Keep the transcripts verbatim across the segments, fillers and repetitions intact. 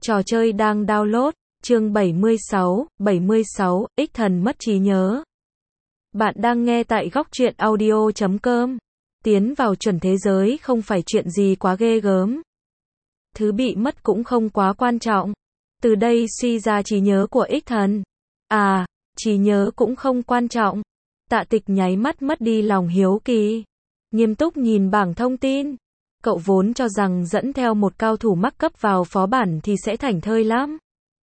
Trò chơi đang download, chương bảy mươi sáu, bảy mươi sáu, ích thần mất trí nhớ. Bạn đang nghe tại góc truyện audio chấm com. Tiến vào chuẩn thế giới không phải chuyện gì quá ghê gớm. Thứ bị mất cũng không quá quan trọng. Từ đây suy ra trí nhớ của ích thần. À, trí nhớ cũng không quan trọng. Tạ Tịch nháy mắt mất đi lòng hiếu kỳ. Nghiêm túc nhìn bảng thông tin. Cậu vốn cho rằng dẫn theo một cao thủ mắc cấp vào phó bản thì sẽ thảnh thơi lắm.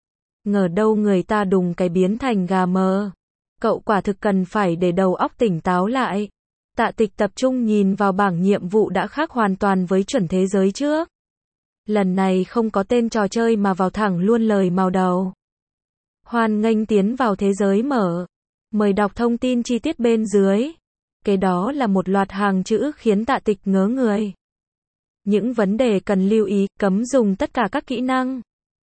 Ngờ đâu người ta đùng cái biến thành gà mờ. Cậu quả thực cần phải để đầu óc tỉnh táo lại. Tạ Tịch tập trung nhìn vào bảng nhiệm vụ đã khác hoàn toàn với chuẩn thế giới trước. Lần này không có tên trò chơi mà vào thẳng luôn lời màu đầu. Hoan nghênh tiến vào thế giới mở. Mời đọc thông tin chi tiết bên dưới. Kế đó là một loạt hàng chữ khiến Tạ Tịch ngớ người. Những vấn đề cần lưu ý, cấm dùng tất cả các kỹ năng.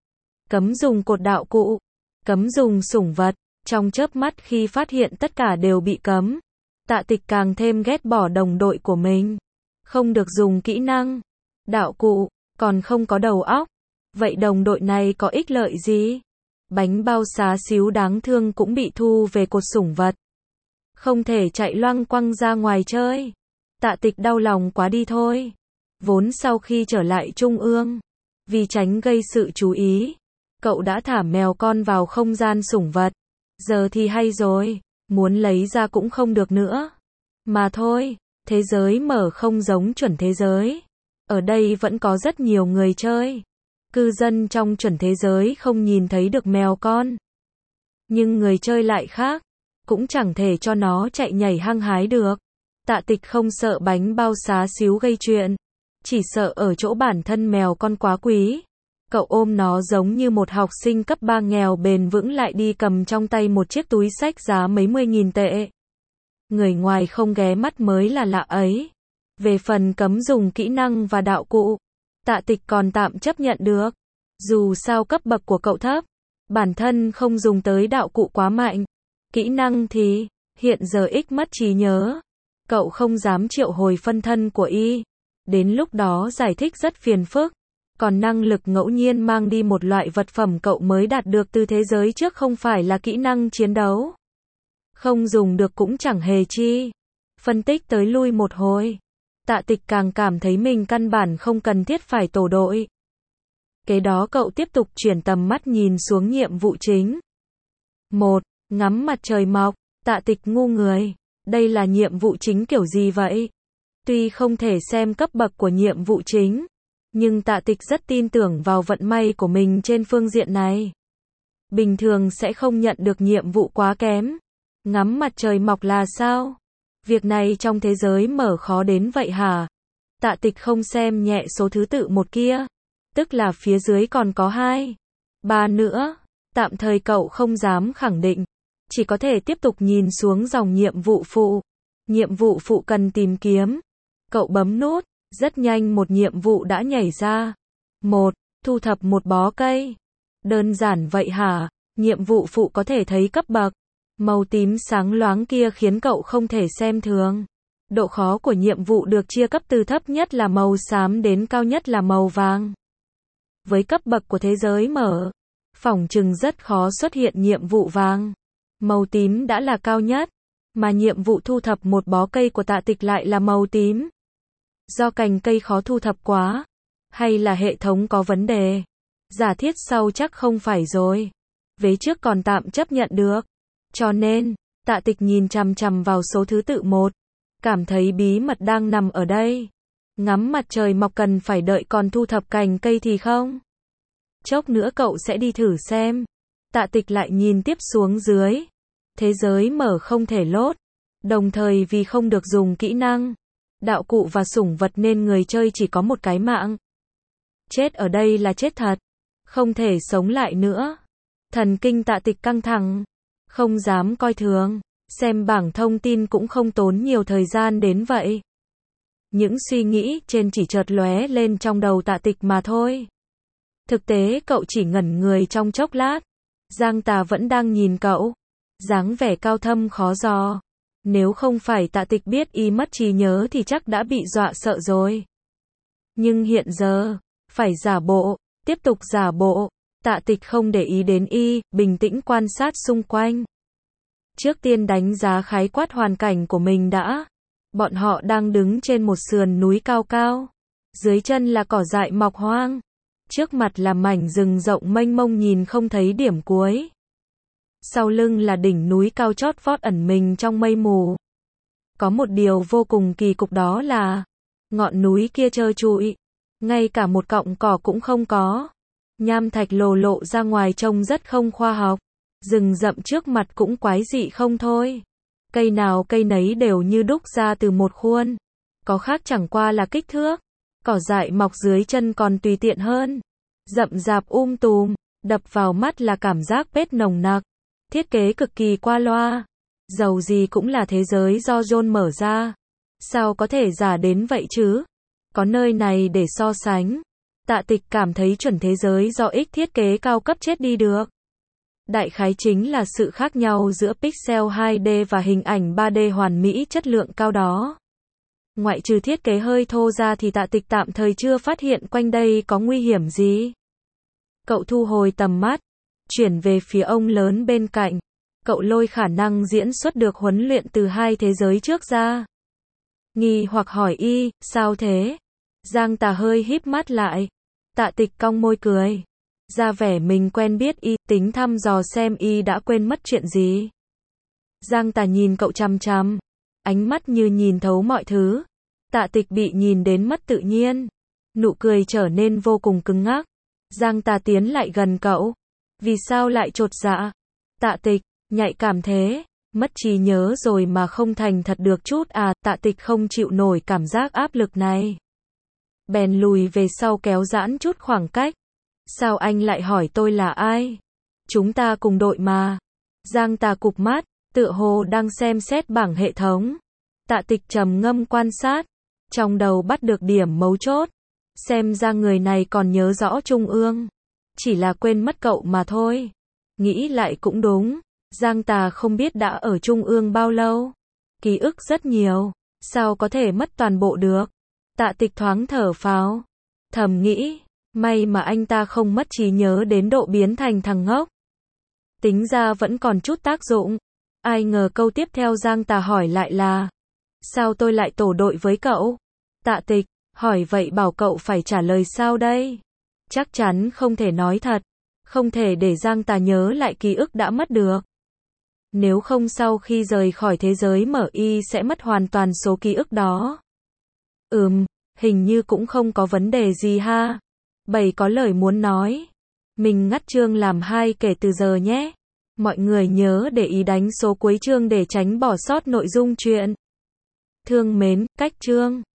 Cấm dùng cột đạo cụ. Cấm dùng sủng vật. Trong chớp mắt khi phát hiện tất cả đều bị cấm, Tạ Tịch càng thêm ghét bỏ đồng đội của mình. Không được dùng kỹ năng, đạo cụ, còn không có đầu óc. Vậy đồng đội này có ích lợi gì? Bánh bao xá xíu đáng thương cũng bị thu về cột sủng vật. Không thể chạy loăng quăng ra ngoài chơi. Tạ Tịch đau lòng quá đi thôi. Vốn sau khi trở lại Trung ương, vì tránh gây sự chú ý, cậu đã thả mèo con vào không gian sủng vật. Giờ thì hay rồi, muốn lấy ra cũng không được nữa. Mà thôi, thế giới mở không giống chuẩn thế giới. Ở đây vẫn có rất nhiều người chơi. Cư dân trong chuẩn thế giới không nhìn thấy được mèo con. Nhưng người chơi lại khác, cũng chẳng thể cho nó chạy nhảy hăng hái được. Tạ Tịch không sợ bánh bao xá xíu gây chuyện, chỉ sợ ở chỗ bản thân mèo con quá quý. Cậu ôm nó giống như một học sinh cấp ba nghèo bền vững lại đi cầm trong tay một chiếc túi xách giá mấy mươi nghìn tệ. Người ngoài không ghé mắt mới là lạ ấy. Về phần cấm dùng kỹ năng và đạo cụ, Tạ Tịch còn tạm chấp nhận được. Dù sao cấp bậc của cậu thấp, bản thân không dùng tới đạo cụ quá mạnh. Kỹ năng thì, hiện giờ ích mất trí nhớ. Cậu không dám triệu hồi phân thân của y. Đến lúc đó giải thích rất phiền phức. Còn năng lực ngẫu nhiên mang đi một loại vật phẩm cậu mới đạt được từ thế giới trước không phải là kỹ năng chiến đấu. Không dùng được cũng chẳng hề chi. Phân tích tới lui một hồi, Tạ Tịch càng cảm thấy mình căn bản không cần thiết phải tổ đội. Kế đó cậu tiếp tục chuyển tầm mắt nhìn xuống nhiệm vụ chính. một. Ngắm mặt trời mọc. Tạ Tịch ngu người. Đây là nhiệm vụ chính kiểu gì vậy? Tuy không thể xem cấp bậc của nhiệm vụ chính, nhưng Tạ Tịch rất tin tưởng vào vận may của mình trên phương diện này. Bình thường sẽ không nhận được nhiệm vụ quá kém. Ngắm mặt trời mọc là sao? Việc này trong thế giới mở khó đến vậy hả? Tạ Tịch không xem nhẹ số thứ tự một kia. Tức là phía dưới còn có hai, ba nữa. Tạm thời cậu không dám khẳng định. Chỉ có thể tiếp tục nhìn xuống dòng nhiệm vụ phụ. Nhiệm vụ phụ cần tìm kiếm. Cậu bấm nút. Rất nhanh một nhiệm vụ đã nhảy ra. một. Thu thập một bó cây. Đơn giản vậy hả? Nhiệm vụ phụ có thể thấy cấp bậc. Màu tím sáng loáng kia khiến cậu không thể xem thường. Độ khó của nhiệm vụ được chia cấp từ thấp nhất là màu xám đến cao nhất là màu vàng. Với cấp bậc của thế giới mở, phỏng chừng rất khó xuất hiện nhiệm vụ vàng. Màu tím đã là cao nhất, mà nhiệm vụ thu thập một bó cây của Tạ Tịch lại là màu tím. Do cành cây khó thu thập quá, hay là hệ thống có vấn đề? Giả thiết sau chắc không phải rồi. Vế trước còn tạm chấp nhận được. Cho nên, Tạ Tịch nhìn chằm chằm vào số thứ tự một. Cảm thấy bí mật đang nằm ở đây. Ngắm mặt trời mọc cần phải đợi còn thu thập cành cây thì không? Chốc nữa cậu sẽ đi thử xem. Tạ Tịch lại nhìn tiếp xuống dưới. Thế giới mở không thể lốt. Đồng thời vì không được dùng kỹ năng, đạo cụ và sủng vật nên người chơi chỉ có một cái mạng. Chết ở đây là chết thật. Không thể sống lại nữa. Thần kinh Tạ Tịch căng thẳng. Không dám coi thường. Xem bảng thông tin cũng không tốn nhiều thời gian đến vậy. Những suy nghĩ trên chỉ chợt lóe lên trong đầu Tạ Tịch mà thôi. Thực tế cậu chỉ ngẩn người trong chốc lát. Giang Tà vẫn đang nhìn cậu. Dáng vẻ cao thâm khó dò. Nếu không phải Tạ Tịch biết y mất trí nhớ thì chắc đã bị dọa sợ rồi. Nhưng hiện giờ, phải giả bộ, tiếp tục giả bộ, Tạ Tịch không để ý đến y, bình tĩnh quan sát xung quanh. Trước tiên đánh giá khái quát hoàn cảnh của mình đã. Bọn họ đang đứng trên một sườn núi cao cao. Dưới chân là cỏ dại mọc hoang. Trước mặt là mảnh rừng rộng mênh mông nhìn không thấy điểm cuối. Sau lưng là đỉnh núi cao chót vót ẩn mình trong mây mù. Có một điều vô cùng kỳ cục đó là ngọn núi kia trơ trụi, ngay cả một cọng cỏ cũng không có. Nham thạch lồ lộ ra ngoài trông rất không khoa học. Rừng rậm trước mặt cũng quái dị không thôi. Cây nào cây nấy đều như đúc ra từ một khuôn. Có khác chẳng qua là kích thước. Cỏ dại mọc dưới chân còn tùy tiện hơn. Rậm rạp um tùm, đập vào mắt là cảm giác bết nồng nặc. Thiết kế cực kỳ qua loa. Dầu gì cũng là thế giới do John mở ra. Sao có thể giả đến vậy chứ? Có nơi này để so sánh. Tạ Tịch cảm thấy chuẩn thế giới do X thiết kế cao cấp chết đi được. Đại khái chính là sự khác nhau giữa pixel hai D và hình ảnh ba D hoàn mỹ chất lượng cao đó. Ngoại trừ thiết kế hơi thô ra thì Tạ Tịch tạm thời chưa phát hiện quanh đây có nguy hiểm gì. Cậu thu hồi tầm mắt, chuyển về phía ông lớn bên cạnh. Cậu lôi khả năng diễn xuất được huấn luyện từ hai thế giới trước ra. Nghi hoặc hỏi y, sao thế? Giang Tà hơi híp mắt lại. Tạ Tịch cong môi cười. Ra vẻ mình quen biết y, tính thăm dò xem y đã quên mất chuyện gì. Giang Tà nhìn cậu chằm chằm. Ánh mắt như nhìn thấu mọi thứ. Tạ Tịch bị nhìn đến mất tự nhiên. Nụ cười trở nên vô cùng cứng ngắc. Giang Tà tiến lại gần cậu. Vì sao lại chột dạ? Tạ Tịch, nhạy cảm thế. Mất trí nhớ rồi mà không thành thật được chút à? Tạ Tịch không chịu nổi cảm giác áp lực này. Bèn lùi về sau kéo giãn chút khoảng cách. Sao anh lại hỏi tôi là ai? Chúng ta cùng đội mà. Giang Tà cụp mắt, tựa hồ đang xem xét bảng hệ thống. Tạ Tịch trầm ngâm quan sát. Trong đầu bắt được điểm mấu chốt. Xem ra người này còn nhớ rõ Trung ương. Chỉ là quên mất cậu mà thôi. Nghĩ lại cũng đúng. Giang Tà không biết đã ở Trung ương bao lâu. Ký ức rất nhiều. Sao có thể mất toàn bộ được? Tạ Tịch thoáng thở phào. Thầm nghĩ. May mà anh ta không mất trí nhớ đến độ biến thành thằng ngốc. Tính ra vẫn còn chút tác dụng. Ai ngờ câu tiếp theo Giang Tà hỏi lại là. Sao tôi lại tổ đội với cậu? Tạ Tịch, hỏi vậy bảo cậu phải trả lời sao đây? Chắc chắn không thể nói thật. Không thể để Giang Tà nhớ lại ký ức đã mất được. Nếu không sau khi rời khỏi thế giới mở y sẽ mất hoàn toàn số ký ức đó. Ừm, hình như cũng không có vấn đề gì ha. Bảy có lời muốn nói. Mình ngắt chương làm hai kể từ giờ nhé. Mọi người nhớ để ý đánh số cuối chương để tránh bỏ sót nội dung chuyện. Thương mến, cách chương.